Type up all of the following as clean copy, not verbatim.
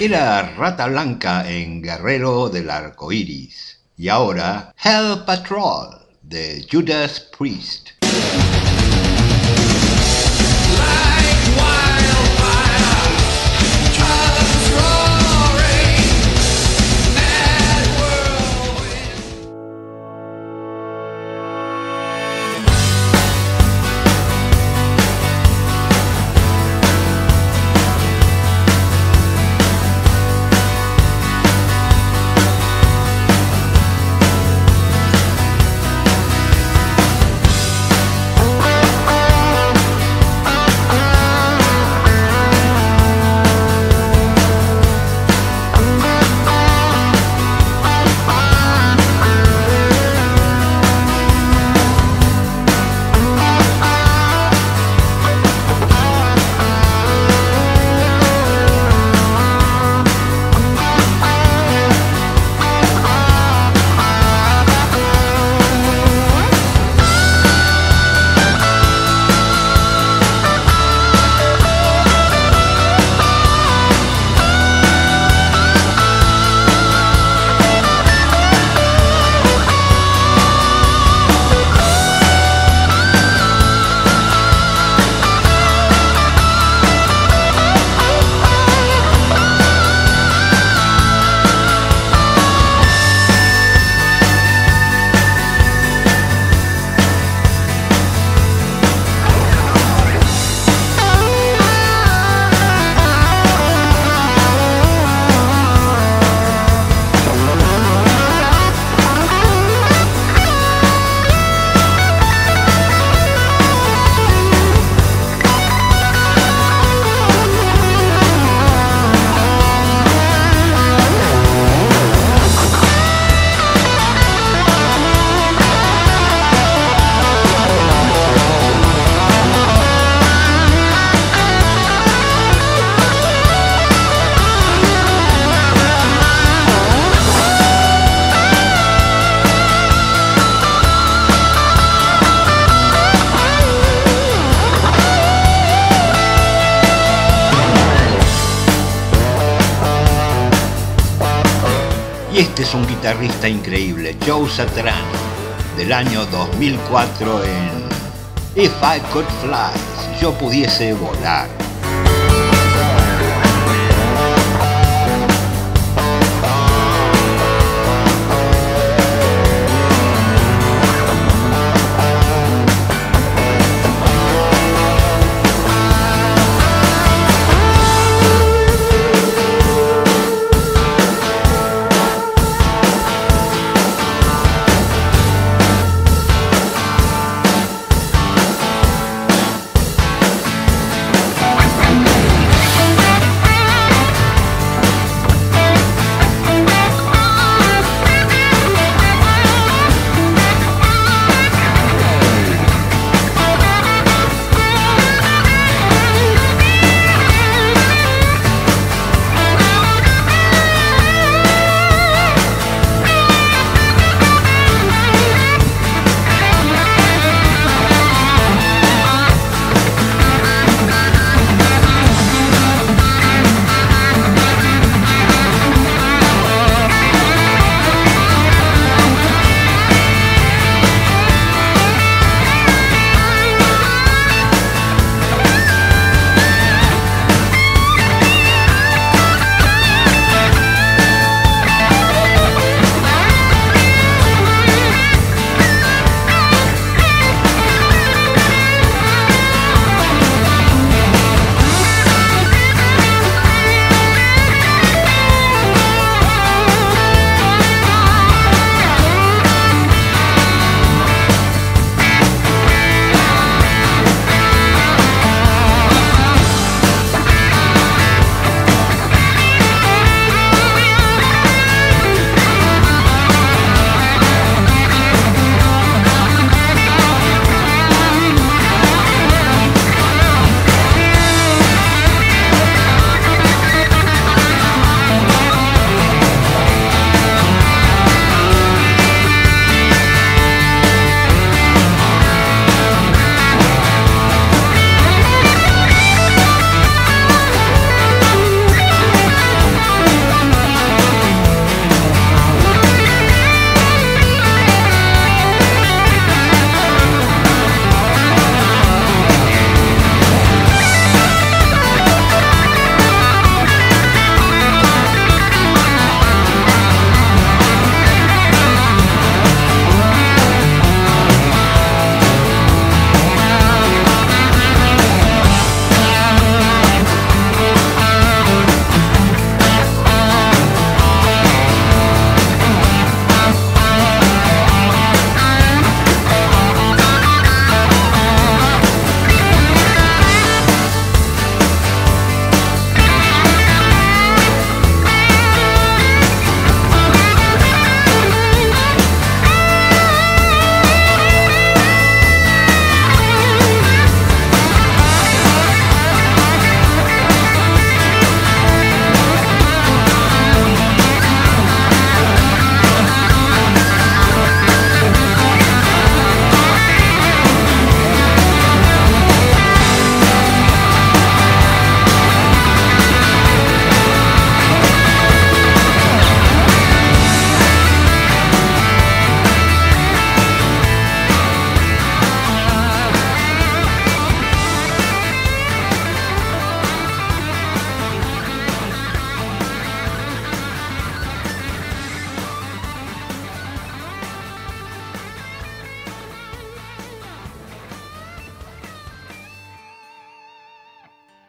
era Rata Blanca en Guerrero del Arco Iris. Y ahora, Hell Patrol de Judas Priest. Este es un guitarrista increíble, Joe Satriani, del año 2004 en If I Could Fly, si yo pudiese volar.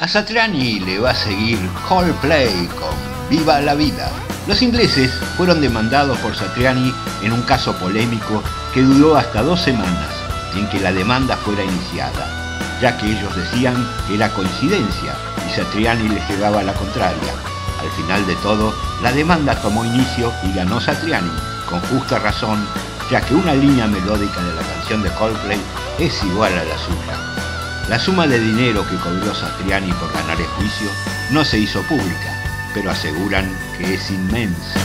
A Satriani le va a seguir Coldplay con Viva la Vida. Los ingleses fueron demandados por Satriani en un caso polémico que duró hasta 2 semanas en que la demanda fuera iniciada, ya que ellos decían que era coincidencia y Satriani les llevaba la contraria. Al final de todo, la demanda tomó inicio y ganó Satriani, con justa razón, ya que una línea melódica de la canción de Coldplay es igual a la suya. La suma de dinero que cobró Satriani por ganar el juicio no se hizo pública, pero aseguran que es inmensa.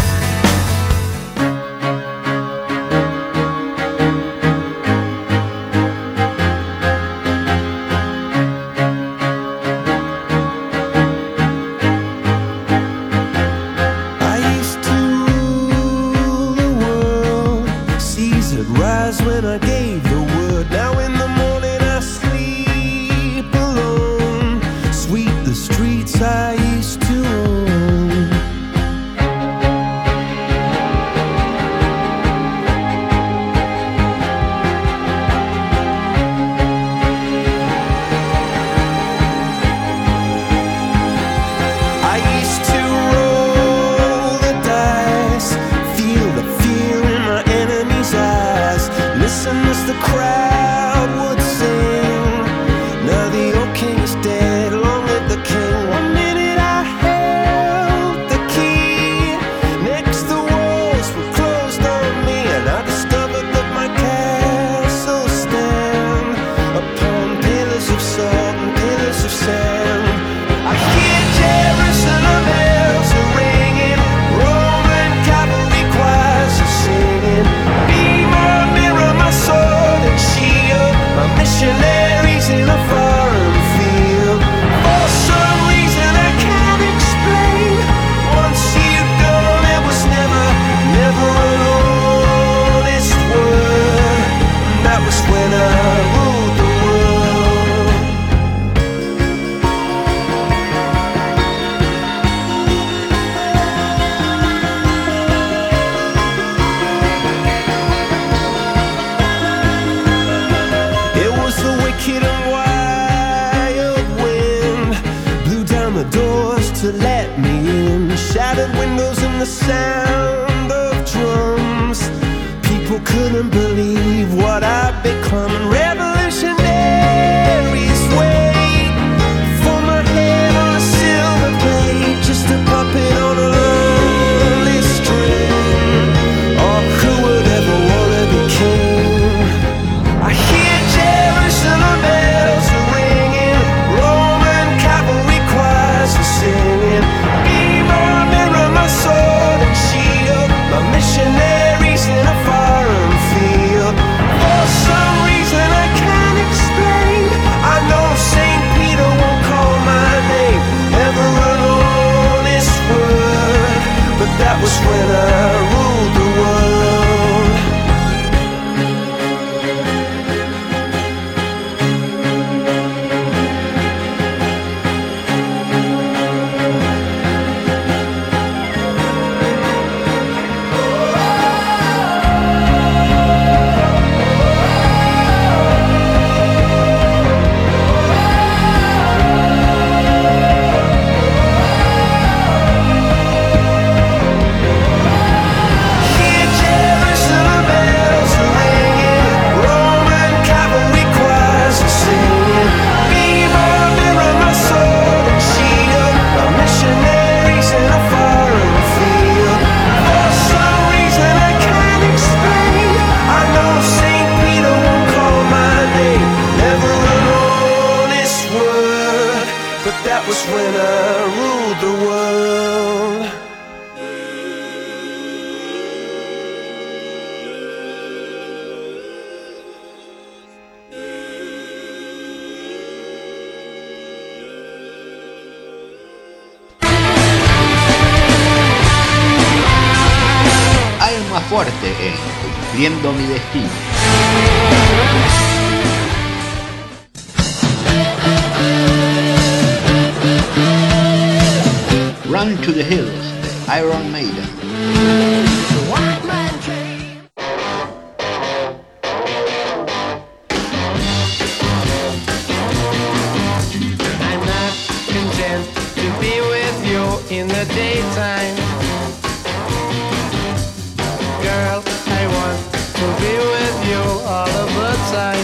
Fuerte en Cumpliendo mi Destino. Run to the Hills de Iron Maiden. I'm not to be with you all of the time.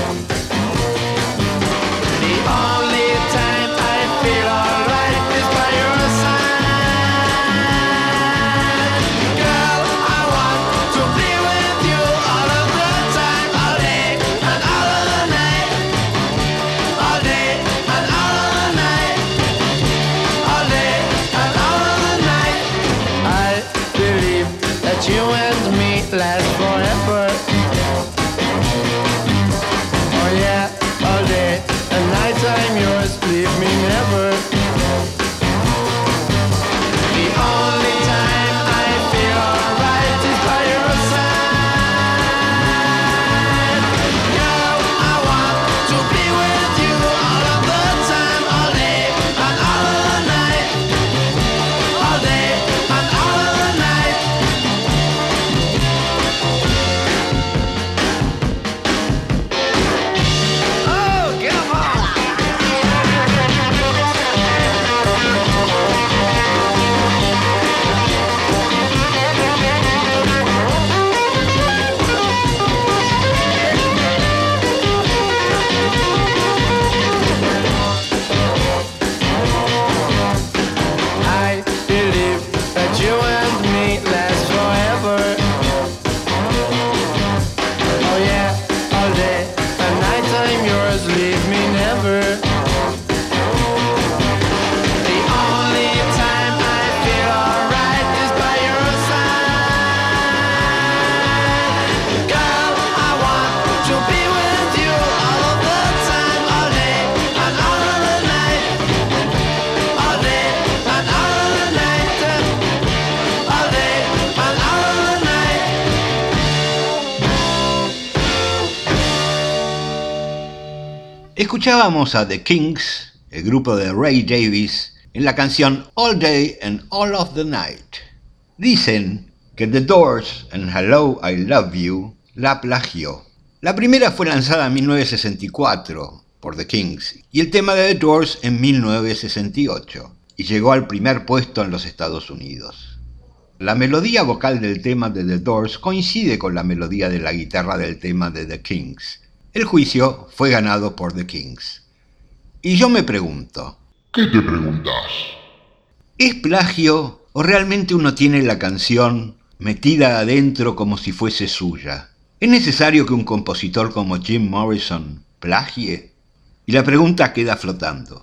The only time I feel alright is by your side. Girl, I want to be with you all of the time, all day and all of the night. All day and all of the night. All day and all of the night. I believe that you and me last forever. Oh yeah, all day and night I'm yours, leave me never. The only time I feel alright is by your side. Girl, I want to be with you all of the time, all day and all of the night. All day and all of the night. Oh, come on! I believe that you and me last forever. Oh yeah, all day and night I'm yours, leave me never. The only time I feel alright is by your side. Girl, I want to be with you all of the time, all day and all of the night. All day and all of the night. All day and all of the night. Escuchábamos a The Kinks, el grupo de Ray Davies, en la canción All Day and All of the Night. Dicen que The Doors en Hello, I Love You la plagió. La primera fue lanzada en 1964 por The Kinks y el tema de The Doors en 1968 y llegó al primer puesto en los Estados Unidos. La melodía vocal del tema de The Doors coincide con la melodía de la guitarra del tema de The Kinks. El juicio fue ganado por The Kinks. Y yo me pregunto, ¿Qué te preguntás? ¿es plagio o realmente uno tiene la canción metida adentro como si fuese suya? ¿Es necesario que un compositor como Jim Morrison plagie? Y la pregunta queda flotando.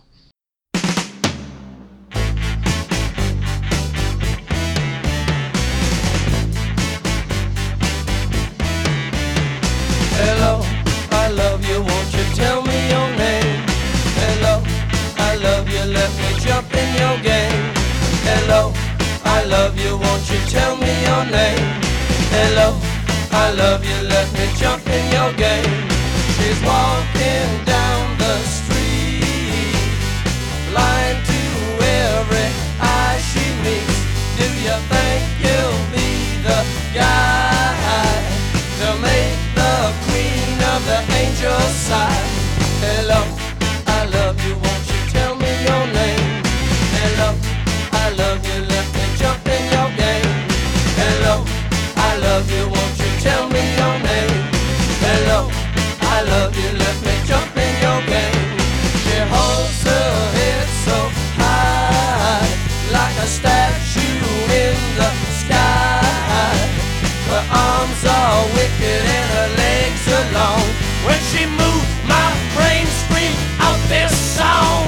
Hello, I love you, won't you tell me your name? Hello, I love you, let me jump in your game. Hello, I love you, won't you tell me your name? Hello, I love you, let me jump in your game. She's walking down the street, blind to every eye she meets. Do you think you'll be the guy to make the queen of the angel side? Hello, I love you, won't you tell me your name? Hello, I love you, let me jump in your game. Hello, I love you, won't you tell me your name? Hello, I love you, let me jump in your game. She holds her head so high, like a statue in the sky. Her arms are wicked and her legs are long. When she moves, my brain screams out this song.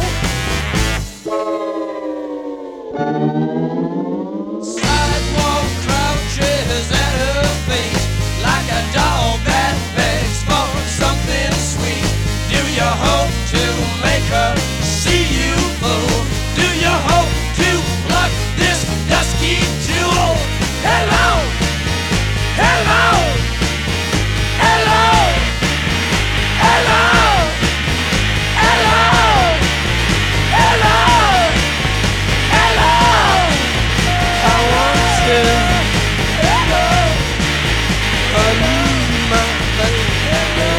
Sidewalk crouches at her feet, like a dog that begs for something sweet. Do you hope to make her see you, fool? Do you hope to pluck this dusky jewel? Hello, hello, hello, hello, hello, hello, hello. I want you, hello, I need my baby, hello,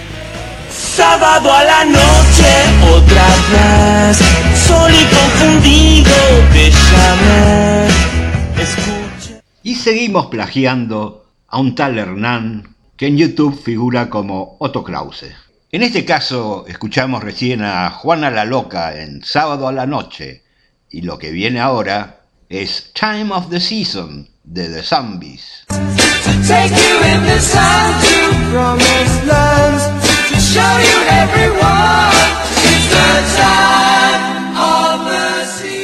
Sábado a la noche, otra vez, sol y confundido. seguimos plagiando a un tal Hernán que en YouTube figura como Otto Krause. En este caso escuchamos recién a Juana la Loca en Sábado a la Noche, y lo que viene ahora es Time of the Season de The Zombies. Take you in the sun to promised lands, to show you everyone it's the time of the sea.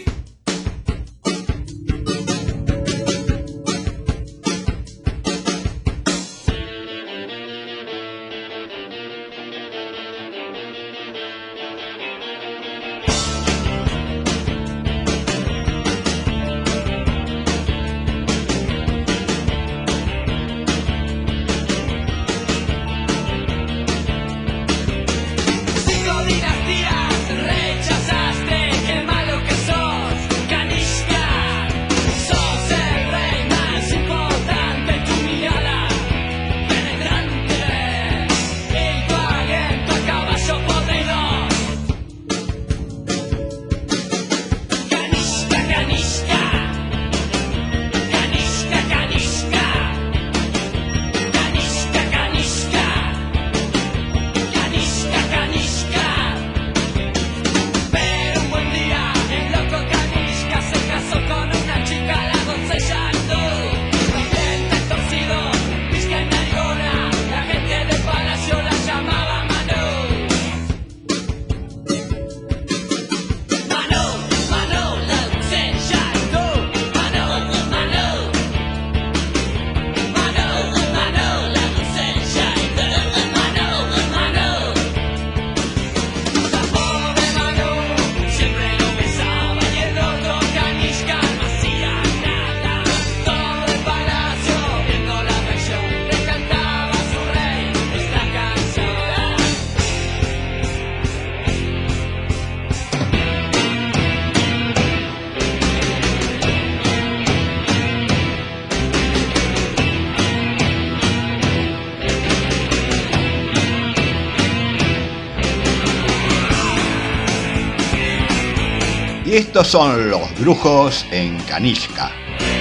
Y estos son los brujos en Kanishka.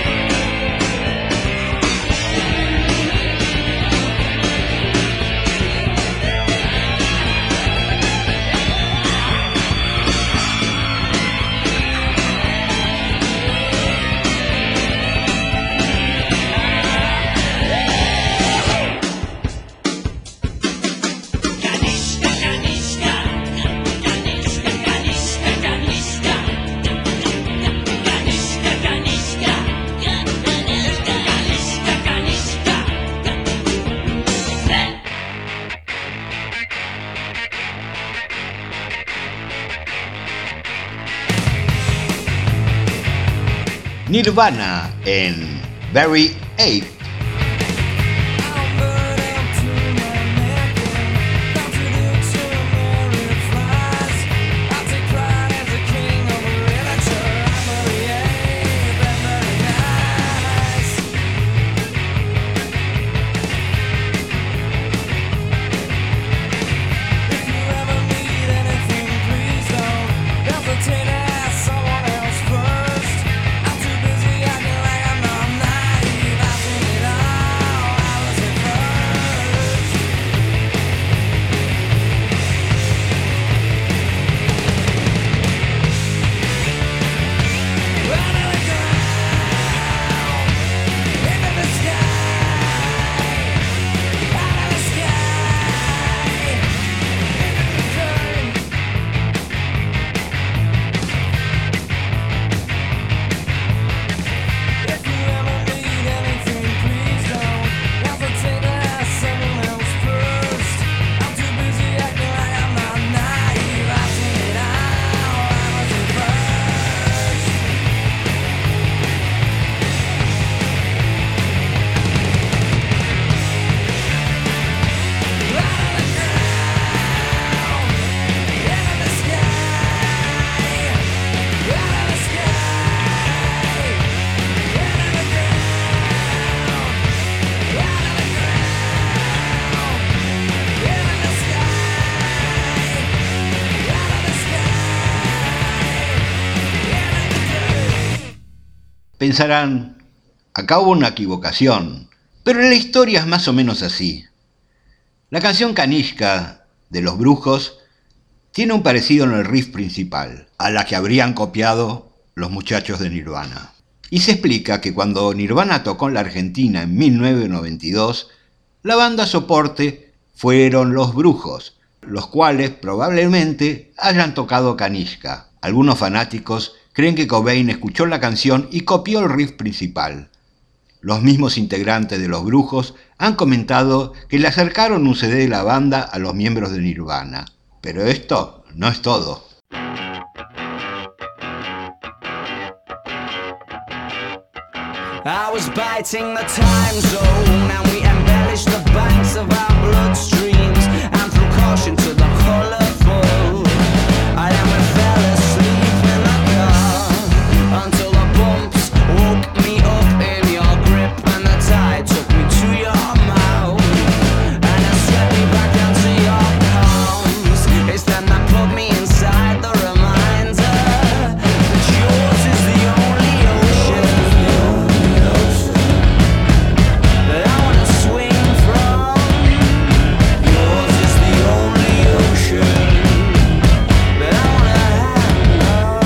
Nirvana en Very Ape. Pensarán, Acá hubo una equivocación, pero la historia es más o menos así. La canción Kanishka de Los Brujos tiene un parecido en el riff principal, a la que habrían copiado los muchachos de Nirvana. Y se explica que cuando Nirvana tocó en la Argentina en 1992, la banda soporte fueron Los Brujos, los cuales probablemente hayan tocado Kanishka. Algunos fanáticos creen que Cobain escuchó la canción y copió el riff principal. Los mismos integrantes de Los Brujos han comentado que le acercaron un CD de la banda a los miembros de Nirvana. Pero esto no es todo. I was biting the time zone and we embellished the banks of our bloodstreams and threw caution to the colourful. I then we fell asleep in the car until the bumps woke me up in your grip and the tide took me to your mouth and then swept me back down to your palms. It's then that put me inside the reminder that yours is the only ocean that I wanna swing from. Yours is the only ocean that I wanna hang on.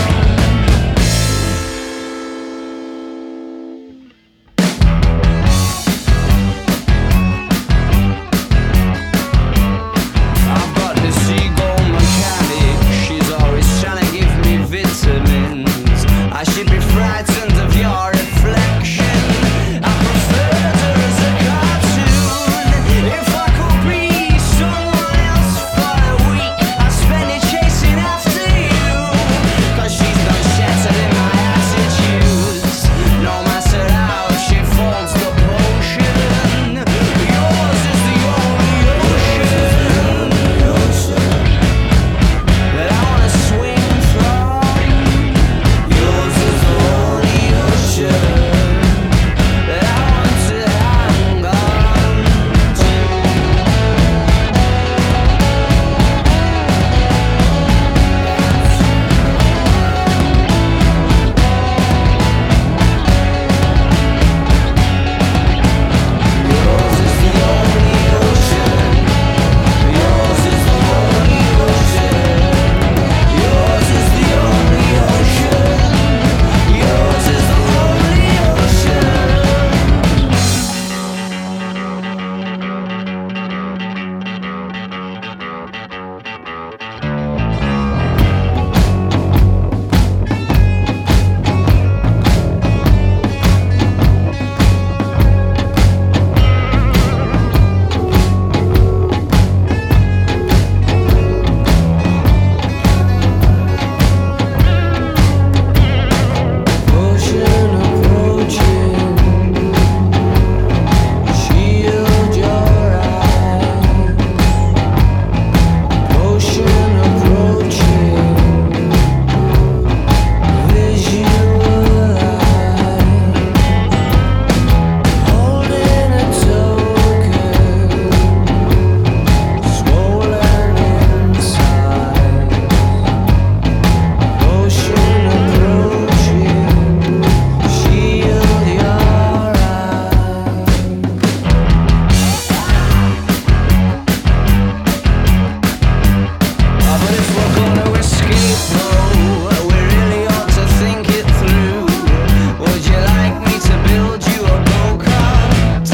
I've got this seagull mechanic, she's always trying to give me vitamins. I should be frightened of your reflection. I prefer her as a cartoon. If I could be someone else for a week, I'd spend it chasing after you. Cause she's done shattered in my attitudes. No matter how she forms the potion, yours is the only ocean that I wanna swing from. Yours is the only ocean that I want to hang on to. Yours is the only ocean. Yours is the only ocean. Yours is the only ocean. Yours is the only ocean approaching. Shield your eyes. Ocean approaching. Visualize. Holding a token. Swollen inside. Ocean approaching. Shield your eyes. But if we're gonna escape, though, we really ought to think it through. Would you like me to build you a go-kart?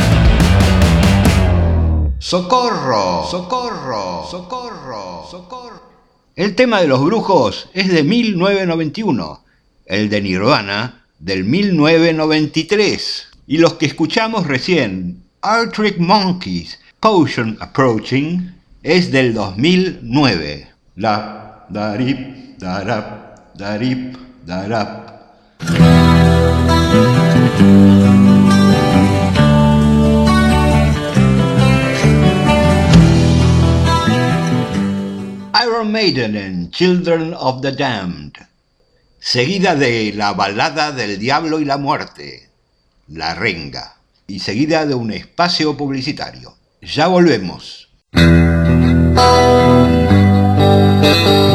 ¡Socorro! ¡Socorro! ¡Socorro! ¡Socorro! El tema de Los Brujos es de 1991, el de Nirvana del 1993. Y los que escuchamos recién, Arctic Monkeys, Potion Approaching, es del 2009. La, darip, darap, darip, darap. Iron Maiden en Children of the Damned, seguida de la balada del diablo y la muerte, La Renga, y seguida de un espacio publicitario. Ya volvemos.